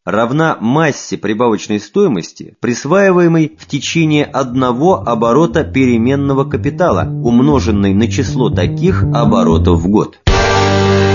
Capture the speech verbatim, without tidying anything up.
равна массе прибавочной стоимости, присваиваемой в течение одного оборота переменного капитала, умноженной на число таких оборотов в год.